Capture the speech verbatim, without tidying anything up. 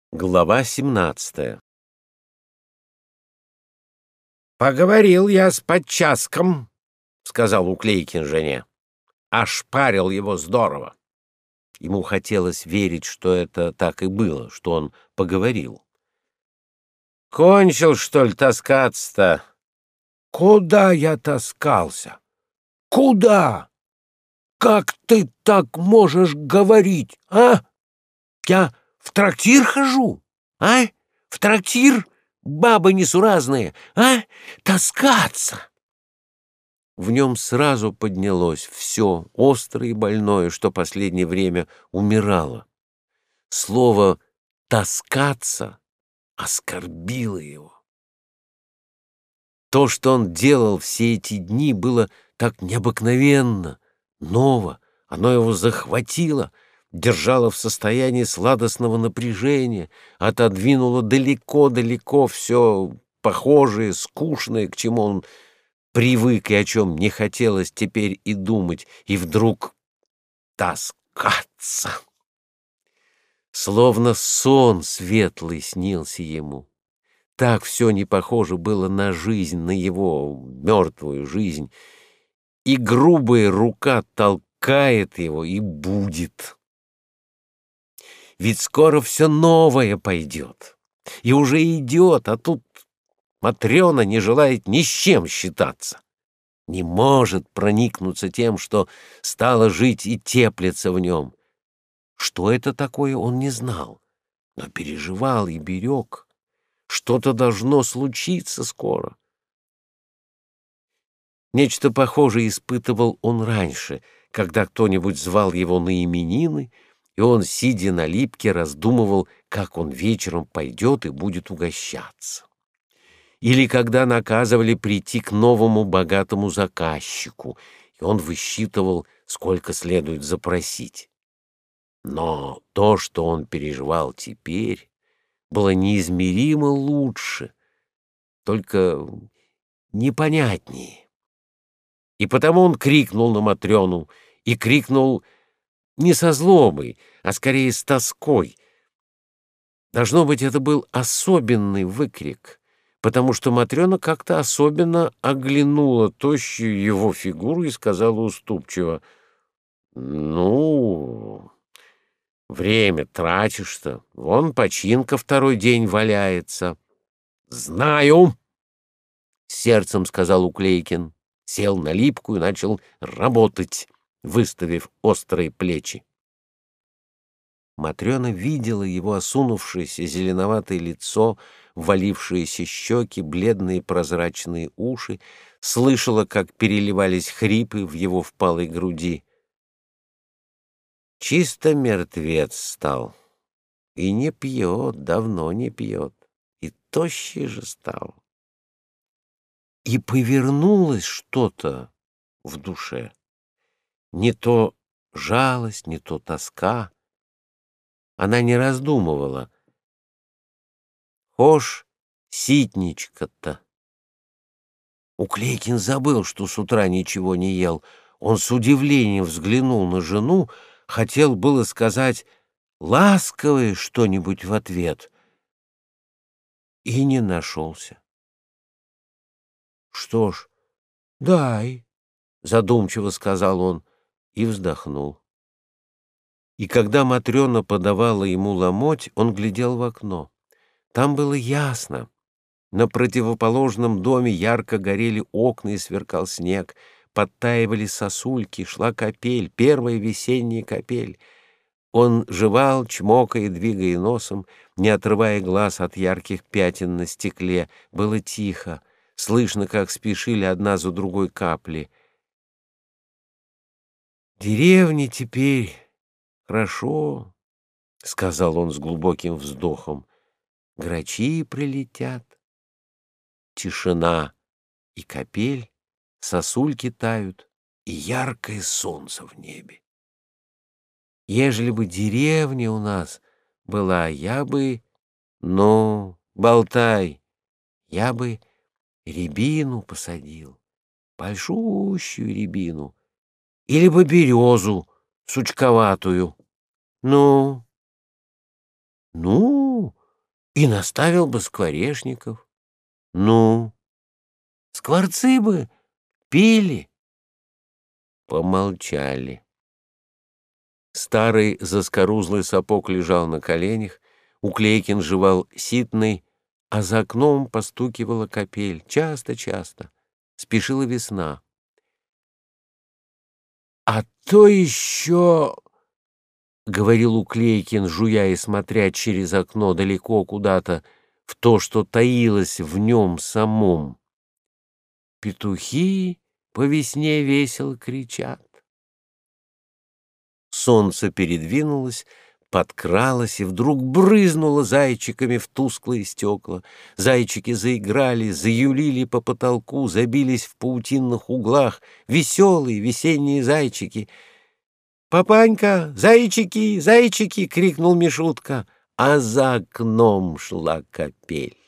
Глава семнадцатая. «Поговорил я с подчаском», — сказал Уклейкин жене. «Ошпарил его здорово». Ему хотелось верить, что это так и было, что он поговорил. «Кончил, что ли, таскаться-то?» «Куда я таскался? Куда? Как ты так можешь говорить, а? Я в трактир хожу, а? В трактир? Бабы несуразные, а? Таскаться!» В нем сразу поднялось все острое и больное, что последнее время умирало. Слово «таскаться» оскорбило его. То, что он делал все эти дни, было так необыкновенно, ново, оно его захватило, держало в состоянии сладостного напряжения, отодвинуло далеко-далеко все похожее, скучное, к чему он привык и о чем не хотелось теперь и думать, и вдруг таскаться. Словно сон светлый снился ему. Так все не похоже было на жизнь, на его мертвую жизнь. И грубая рука толкает его и будет. Ведь скоро все новое пойдет. И уже идет, а тут Матрена не желает ни с чем считаться. Не может проникнуться тем, что стало жить и теплиться в нем. Что это такое, он не знал, но переживал и берег. Что-то должно случиться скоро. Нечто похожее испытывал он раньше, когда кто-нибудь звал его на именины, и он, сидя на липке, раздумывал, как он вечером пойдет и будет угощаться. Или когда наказывали прийти к новому богатому заказчику, и он высчитывал, сколько следует запросить. Но то, что он переживал теперь, было неизмеримо лучше, только непонятнее. И потому он крикнул на Матрёну, и крикнул не со злобой, а скорее с тоской. Должно быть, это был особенный выкрик, потому что Матрёна как-то особенно оглянула тощую его фигуру и сказала уступчиво: «Ну, время тратишь-то, вон починка второй день валяется». «Знаю!» — сердцем сказал Уклейкин, сел на липку и начал работать, выставив острые плечи. Матрена видела его осунувшееся зеленоватое лицо, ввалившиеся щеки, бледные прозрачные уши, слышала, как переливались хрипы в его впалой груди. Чисто мертвец стал, и не пьет, давно не пьет, и тощий же стал. И повернулось что-то в душе, не то жалость, не то тоска. Она не раздумывала. Хошь ситничка-то. Уклейкин забыл, что с утра ничего не ел. Он с удивлением взглянул на жену, хотел было сказать ласковое что-нибудь в ответ, и не нашелся. «Что ж, дай», — задумчиво сказал он и вздохнул. И когда Матрена подавала ему ломоть, он глядел в окно. Там было ясно. На противоположном доме ярко горели окна и сверкал снег. Подтаивали сосульки, шла капель, первая весенняя капель. Он жевал, чмокая, двигая носом, не отрывая глаз от ярких пятен на стекле. Было тихо, слышно, как спешили одна за другой капли. «Деревни теперь хорошо», — сказал он с глубоким вздохом. «Грачи прилетят». Тишина и капель, сосульки тают, и яркое солнце в небе. Ежели бы деревня у нас была, я бы... Ну, болтай, я бы рябину посадил, большущую рябину, или бы березу сучковатую. Ну, ну, и наставил бы скворечников. Ну, скворцы бы пели. Помолчали. Старый заскорузлый сапог лежал на коленях, Уклейкин жевал ситный, а за окном постукивала капель. Часто-часто. Спешила весна. «А то еще, — говорил Уклейкин, жуя и смотря через окно далеко куда-то в то, что таилось в нем самом, — петухи по весне весело кричат». Солнце передвинулось, подкралось и вдруг брызнуло зайчиками в тусклые стекла. Зайчики заиграли, заюлили по потолку, забились в паутинных углах. Веселые весенние зайчики. «Папанька, зайчики, зайчики!» — крикнул Мишутка, а за окном шла капель.